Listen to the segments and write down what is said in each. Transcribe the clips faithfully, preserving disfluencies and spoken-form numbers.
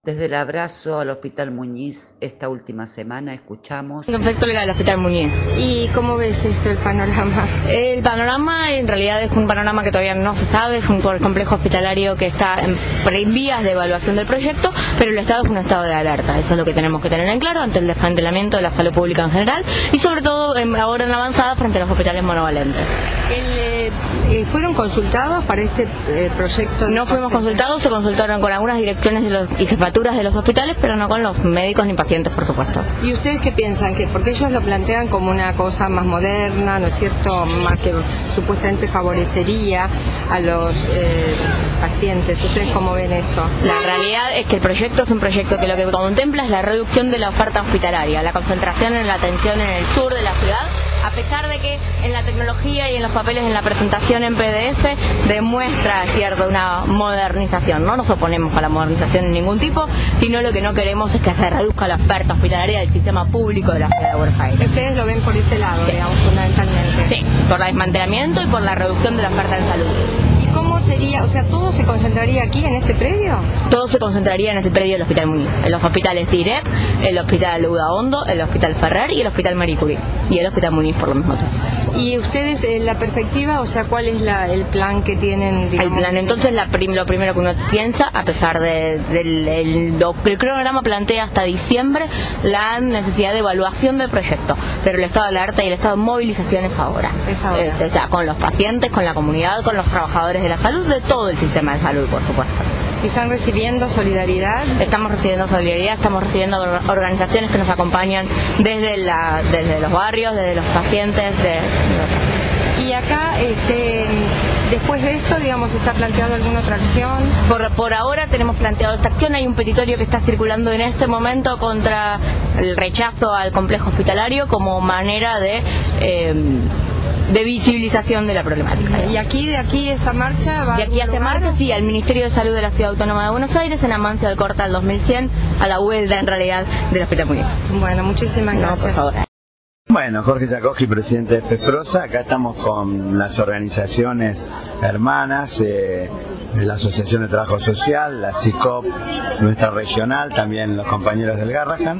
Desde el abrazo al Hospital Muñiz esta última semana escuchamos... Conflicto legal al Hospital Muñiz. ¿Y cómo ves esto, el panorama? El panorama en realidad es un panorama que todavía no se sabe, es un complejo hospitalario que está en, en vías de evaluación del proyecto, pero el Estado es un estado de alerta, eso es lo que tenemos que tener en claro ante el desmantelamiento de la salud pública en general y sobre todo en, ahora en la avanzada frente a los hospitales monovalentes. El, eh, ¿Fueron consultados para este eh, proyecto? No fuimos consultados, se consultaron con algunas direcciones de los, y jefaturas de los hospitales, pero no con los médicos ni pacientes, por supuesto. ¿Y ustedes qué piensan? Que porque ellos lo plantean como una cosa más moderna, ¿no es cierto?, más que supuestamente favorecería a los eh, pacientes. ¿Ustedes cómo ven eso? La realidad es que el proyecto es un proyecto que lo que contempla es la reducción de la oferta hospitalaria, la concentración en la atención en el sur de la ciudad, a pesar de que en la tecnología y en los papeles en la presentación en P D F demuestra, cierto, una modernización. No nos oponemos a la modernización en ningún tipo, sino lo que no queremos es que se reduzca la oferta hospitalaria del sistema público de la ciudad de Buenos Aires. Ustedes lo ven por ese lado, sí, digamos, fundamentalmente. Sí, por el desmantelamiento y por la reducción de la oferta de salud. ¿Y cómo sería? O sea, ¿todo se concentraría aquí en este predio? Todo se concentraría en este predio del Hospital Muñiz, en los hospitales I R E P, el Hospital Udaondo, el Hospital Ferrer y el Hospital Marie Curie, y el Hospital Muñiz por lo mismo. ¿Y ustedes, en la perspectiva, o sea, cuál es la, el plan que tienen? Digamos, el plan, entonces, la prim, lo primero que uno piensa, a pesar de, del el, el cronograma plantea hasta diciembre la necesidad de evaluación del proyecto, pero el estado de alerta y el estado de movilización es ahora. Es ahora. Es, o sea, con los pacientes, con la comunidad, con los trabajadores de la salud, de todo el sistema de salud, por supuesto. ¿Están recibiendo solidaridad? Estamos recibiendo solidaridad, estamos recibiendo organizaciones que nos acompañan desde, la, desde los barrios, desde los pacientes. De... Y acá, este, después de esto, digamos, ¿está planteado alguna otra acción? Por, por ahora tenemos planteado esta acción. Hay un petitorio que está circulando en este momento contra el rechazo al complejo hospitalario como manera de... Eh, de visibilización de la problemática. ¿Y aquí, de aquí, esta marcha va? De aquí a esta marcha, sí, al Ministerio de Salud de la Ciudad Autónoma de Buenos Aires, en Amancio del Corta al dos mil cien, a la vuelta, en realidad, del Hospital Muñiz. Bueno, muchísimas no, gracias. Por favor. Bueno, Jorge Jacoski, presidente de FESPROSA. Acá estamos con las organizaciones hermanas, eh, la Asociación de Trabajo Social, la C I C O P, nuestra regional, también los compañeros del Garrahan.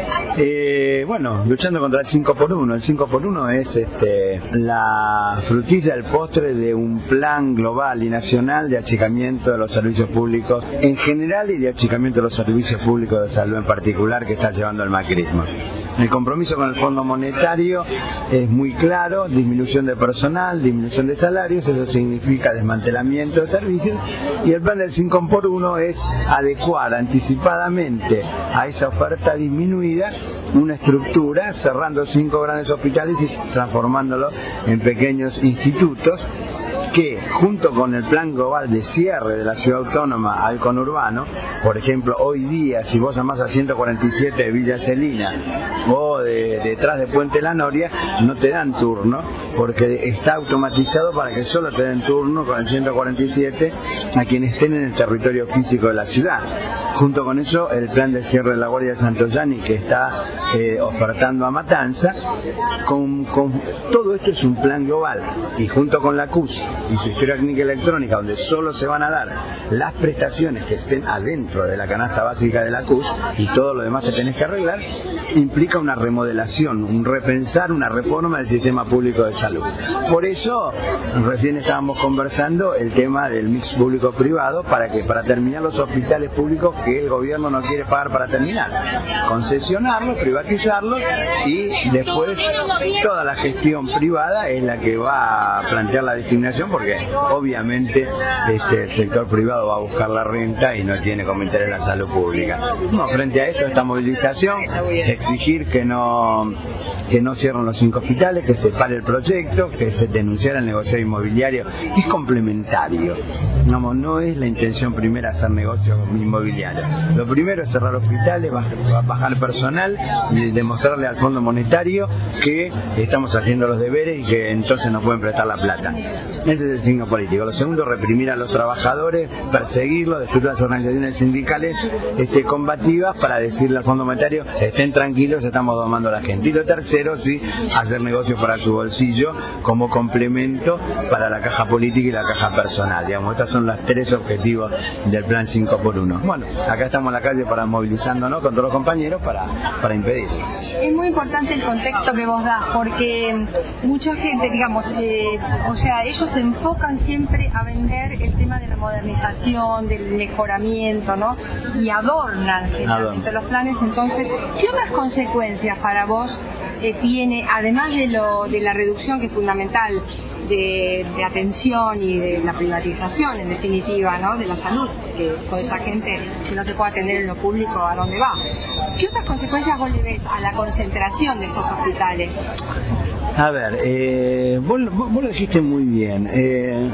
Eh, bueno, luchando contra el cinco por uno. El cinco por uno es este, la frutilla, el postre de un plan global y nacional de achicamiento de los servicios públicos en general y de achicamiento de los servicios públicos de salud en particular que está llevando el macrismo. El compromiso con el Fondo Monetario es muy claro: disminución de personal, disminución de salarios, eso significa desmantelamiento de servicios, y el plan del cinco por uno es adecuar anticipadamente a esa oferta disminuida una estructura, cerrando cinco grandes hospitales y transformándolo en pequeños institutos que, junto con el plan global de cierre de la ciudad autónoma al conurbano, por ejemplo, hoy día, si vos llamás a ciento cuarenta y siete de Villa Celina o de, detrás de Puente La Noria, no te dan turno, porque está automatizado para que solo te den turno con el ciento cuarenta y siete a quienes estén en el territorio físico de la ciudad. Junto con eso, el plan de cierre de la Guardia de Santoyani, que está eh, ofertando a Matanza. Con, con, todo esto es un plan global, y junto con la C U S y su historia clínica electrónica, donde solo se van a dar las prestaciones que estén adentro de la canasta básica de la C U S y todo lo demás que tenés que arreglar, implica una remodelación, un repensar, una reforma del sistema público de salud. Por eso, recién estábamos conversando el tema del mix público-privado, para que para terminar los hospitales públicos que el gobierno no quiere pagar para terminar, concesionarlos, privatizarlos, y después toda la gestión privada es la que va a plantear la discriminación, porque obviamente este, el sector privado va a buscar la renta y no tiene como interés la salud pública. No, frente a esto, esta movilización, exigir que no que no cierren los cinco hospitales, que se pare el proyecto, que se denunciara el negocio inmobiliario, que es complementario. No, no es la intención primera hacer negocio inmobiliario. Lo primero es cerrar hospitales, bajar, bajar personal y demostrarle al Fondo Monetario que estamos haciendo los deberes y que entonces nos pueden prestar la plata. Ese es el signo político. Lo segundo, reprimir a los trabajadores, perseguirlos, destruir las organizaciones sindicales este, combativas para decirle al Fondo Monetario, estén tranquilos, estamos domando a la gente. Y lo tercero, sí, hacer negocios para su bolsillo como complemento para la caja política y la caja personal. Digamos, estos son los tres objetivos del plan cinco por uno. Bueno, acá estamos en la calle para movilizándonos con todos los compañeros para, para impedir. Es muy importante el contexto que vos das, porque mucha gente, digamos, eh, o sea, ellos se enfocan siempre a vender el tema de la modernización, del mejoramiento, ¿no? Y adornan generalmente los planes. Entonces, ¿qué otras consecuencias para vos eh, tiene, además de, lo, de la reducción que es fundamental, De, de atención y de la privatización, en definitiva, ¿no? De la salud, que toda esa gente que no se puede atender en lo público, ¿a dónde va? ¿Qué otras consecuencias vos le ves a la concentración de estos hospitales? A ver, eh, vos, vos, vos lo dijiste muy bien. Eh,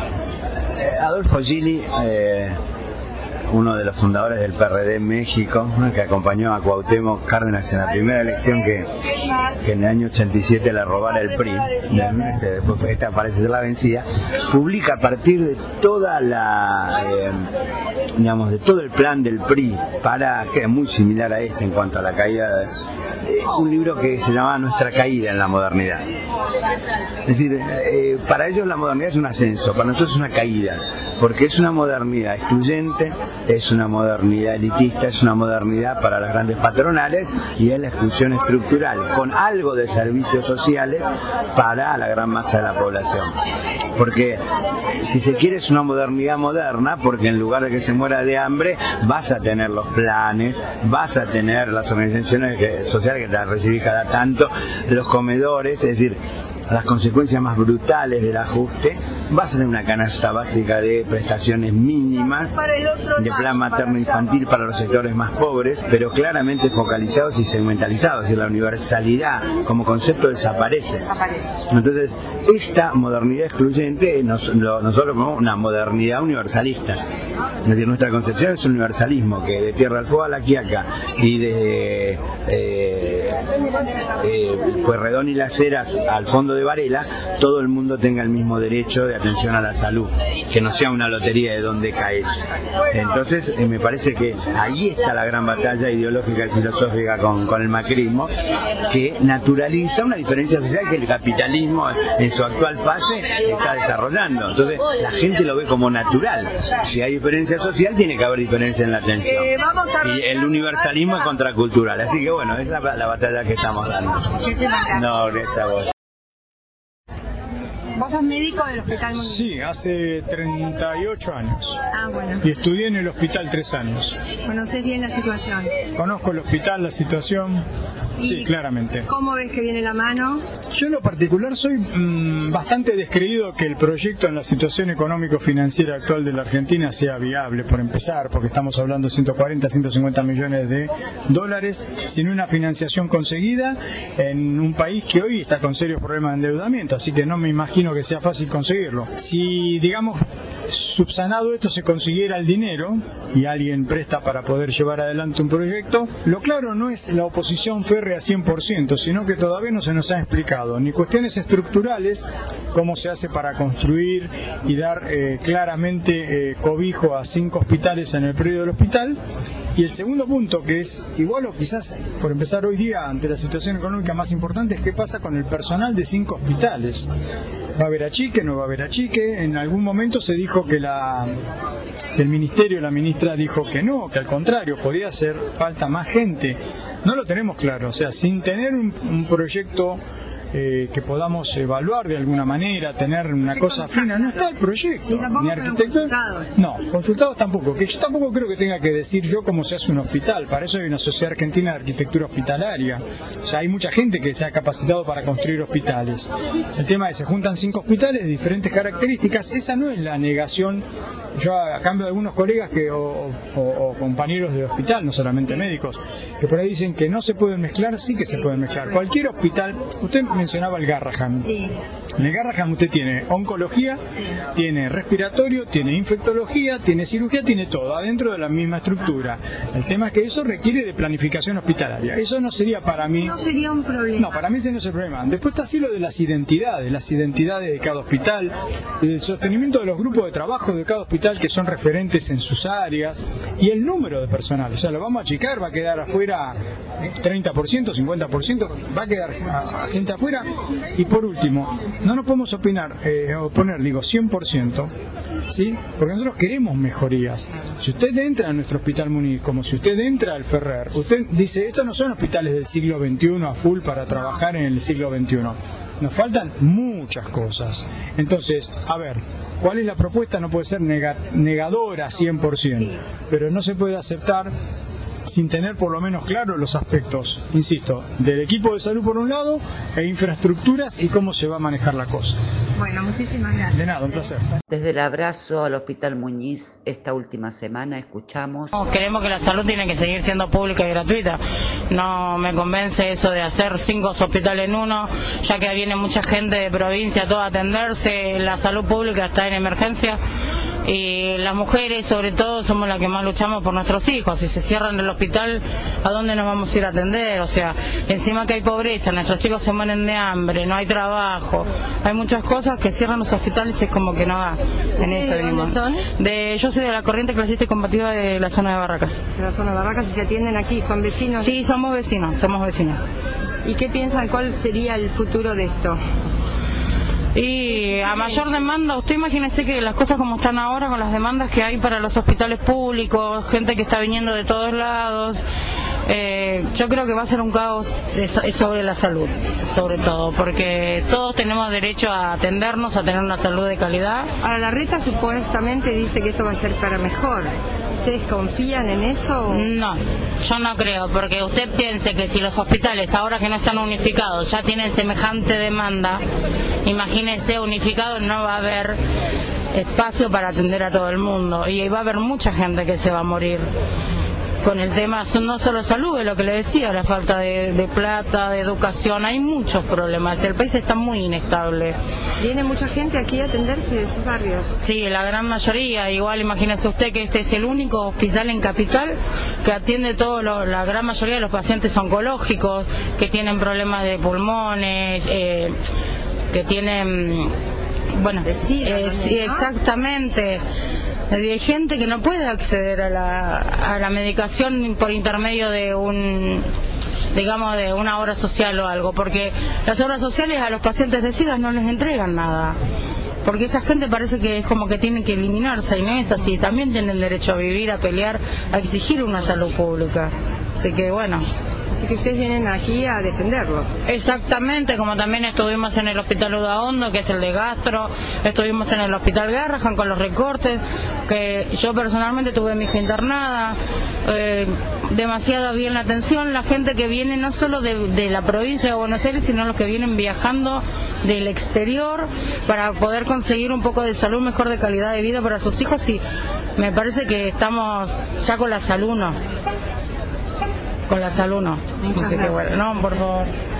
Adolfo Gili, eh, uno de los fundadores del P R D en México, ¿no? Que acompañó a Cuauhtémoc Cárdenas en la primera elección que, que en el año ochenta y siete le robara el P R I, este, después esta parece ser la vencida, publica a partir de toda la, eh, digamos, de todo el plan del P R I, para, que es muy similar a este en cuanto a la caída de, un libro que se llama Nuestra caída en la modernidad. Es decir, eh, para ellos la modernidad es un ascenso, para nosotros es una caída, porque es una modernidad excluyente, es una modernidad elitista, es una modernidad para las grandes patronales y es la exclusión estructural, con algo de servicios sociales para la gran masa de la población. Porque si se quiere es una modernidad moderna, porque en lugar de que se muera de hambre, vas a tener los planes, vas a tener las organizaciones que, sociales que te recibís cada tanto, los comedores, es decir, las consecuencias más brutales del ajuste, vas a tener una canasta básica de prestaciones mínimas, de plan materno-infantil para los sectores más pobres, pero claramente focalizados y segmentalizados, es decir, la universalidad como concepto desaparece. Entonces, esta modernidad excluyente nos, lo, nosotros como una modernidad universalista. Es decir, nuestra concepción es un universalismo que de Tierra del Fuego a La Quiaca y de eh, eh, Pueyrredón y Las Heras al fondo de Varela, todo el mundo tenga el mismo derecho de atención a la salud, que no sea una lotería de dónde caes. Entonces, eh, me parece que ahí está la gran batalla ideológica y filosófica con, con el macrismo, que naturaliza una diferencia social que el capitalismo en su actual fase está desarrollando. Entonces, la gente lo ve como natural. Si hay diferencia social, tiene que haber diferencia en la atención. Y el universalismo es contracultural. Así que bueno, es la, la batalla que estamos dando. No, gracias a vos. ¿Vos sos médico del Hospital Municipal? Sí, hace treinta y ocho años. Ah, bueno. Y estudié en el hospital tres años. ¿Conocés bien la situación? Conozco el hospital, la situación. Sí, claramente. ¿Cómo ves que viene la mano? Yo en lo particular soy mmm, bastante descreído que el proyecto en la situación económico-financiera actual de la Argentina sea viable, por empezar, porque estamos hablando de ciento cuarenta, ciento cincuenta millones de dólares sin una financiación conseguida en un país que hoy está con serios problemas de endeudamiento, así que no me imagino que sea fácil conseguirlo. Si, digamos, subsanado esto se consiguiera el dinero y alguien presta para poder llevar adelante un proyecto, lo claro no es la oposición férrea a cien por ciento, sino que todavía no se nos ha explicado ni cuestiones estructurales, cómo se hace para construir y dar eh, claramente eh, cobijo a cinco hospitales en el predio del hospital. Y el segundo punto, que es igual o quizás por empezar hoy día ante la situación económica más importante, es qué pasa con el personal de cinco hospitales. ¿Va a haber achique? ¿No va a haber achique? En algún momento se dijo que la, el ministerio, la ministra dijo que no, que al contrario, podía hacer falta más gente. No lo tenemos claro, o sea, sin tener un, un proyecto eh, que podamos evaluar de alguna manera, tener una cosa fina, no está el proyecto. Ni arquitecto. No, consultados tampoco, que yo tampoco creo que tenga que decir yo cómo se hace un hospital, para eso hay una Sociedad Argentina de Arquitectura Hospitalaria, o sea, hay mucha gente que se ha capacitado para construir hospitales. El tema es, se juntan cinco hospitales de diferentes características, esa no es la negación. Yo a cambio de algunos colegas que o, o, o compañeros de hospital, no solamente médicos, que por ahí dicen que no se pueden mezclar, sí que se pueden mezclar. Cualquier hospital, usted mencionaba el Garrahan. Sí. En el Garrahan usted tiene oncología, Sí. tiene respiratorio, tiene infectología, tiene cirugía, tiene todo adentro de la misma estructura. El tema es que eso requiere de planificación hospitalaria. Eso no sería para mí... No sería un problema. No, para mí ese no es el problema. Después está así lo de las identidades, las identidades de cada hospital, el sostenimiento de los grupos de trabajo de cada hospital que son referentes en sus áreas y el número de personal. O sea, lo vamos a achicar, va a quedar afuera treinta por ciento, cincuenta por ciento, va a quedar a, a gente afuera. Y por último, no nos podemos opinar, eh, oponer, digo, cien por ciento, ¿sí? Porque nosotros queremos mejorías. Si usted entra a nuestro hospital Muniz, como si usted entra al Ferrer, usted dice, estos no son hospitales del siglo veintiuno a full para trabajar en el siglo veintiuno. Nos faltan muchas cosas. Entonces, a ver, ¿cuál es la propuesta? No puede ser nega- negadora cien por ciento, pero no se puede aceptar sin tener por lo menos claro los aspectos, insisto, del equipo de salud por un lado e infraestructuras y cómo se va a manejar la cosa. Bueno, muchísimas gracias. De nada, un placer. Desde el abrazo al Hospital Muñiz esta última semana escuchamos... Queremos que la salud tiene que seguir siendo pública y gratuita. No me convence eso de hacer cinco hospitales en uno, ya que viene mucha gente de provincia toda a atenderse. La salud pública está en emergencia y las mujeres sobre todo somos las que más luchamos por nuestros hijos. Si se cierran el hospital, ¿a dónde nos vamos a ir a atender? O sea, encima que hay pobreza, nuestros chicos se mueren de hambre, no hay trabajo, hay muchas cosas que cierran los hospitales y es como que no va. En eso ¿De dónde son? De, yo soy de la corriente clasista y combativa de la zona de Barracas. De la zona de Barracas, si se atienden aquí, ¿son vecinos? Sí, somos vecinos, somos vecinos. ¿Y qué piensan? ¿Cuál sería el futuro de esto? Y a mayor demanda, usted imagínese que las cosas como están ahora, con las demandas que hay para los hospitales públicos, gente que está viniendo de todos lados, eh, yo creo que va a ser un caos de, sobre la salud, sobre todo, porque todos tenemos derecho a atendernos, a tener una salud de calidad. Ahora, la reta supuestamente dice que esto va a ser para mejor. ¿Ustedes confían en eso? No, yo no creo, porque usted piense que si los hospitales, ahora que no están unificados, ya tienen semejante demanda, imagínese, unificados no va a haber espacio para atender a todo el mundo y va a haber mucha gente que se va a morir. Con el tema, no solo salud, es lo que le decía, la falta de, de plata, de educación, hay muchos problemas, el país está muy inestable. ¿Viene mucha gente aquí a atenderse de sus barrios? Sí, la gran mayoría, igual imagínese usted que este es el único hospital en Capital que atiende todo, lo, la gran mayoría de los pacientes oncológicos, que tienen problemas de pulmones, eh, que tienen, bueno, de SIDA, eh, también, sí, ¿no? exactamente. Hay gente que no puede acceder a la, a la medicación por intermedio de un, digamos, de una obra social o algo, porque las obras sociales a los pacientes de SIDA no les entregan nada, porque esa gente parece que es como que tienen que eliminarse y no es así, también tienen derecho a vivir, a pelear, a exigir una salud pública, así que bueno. Así que ustedes vienen aquí a defenderlo. Exactamente, como también estuvimos en el hospital Udaondo, que es el de gastro, estuvimos en el hospital Garrahan con los recortes, que yo personalmente tuve mi hija internada, eh, demasiado bien la atención, la gente que viene no solo de, de la provincia de Buenos Aires, sino los que vienen viajando del exterior para poder conseguir un poco de salud, mejor de calidad de vida para sus hijos, y me parece que estamos ya con la salud, ¿no? Con la salud no. Muchas Así que gracias. bueno, no, por favor.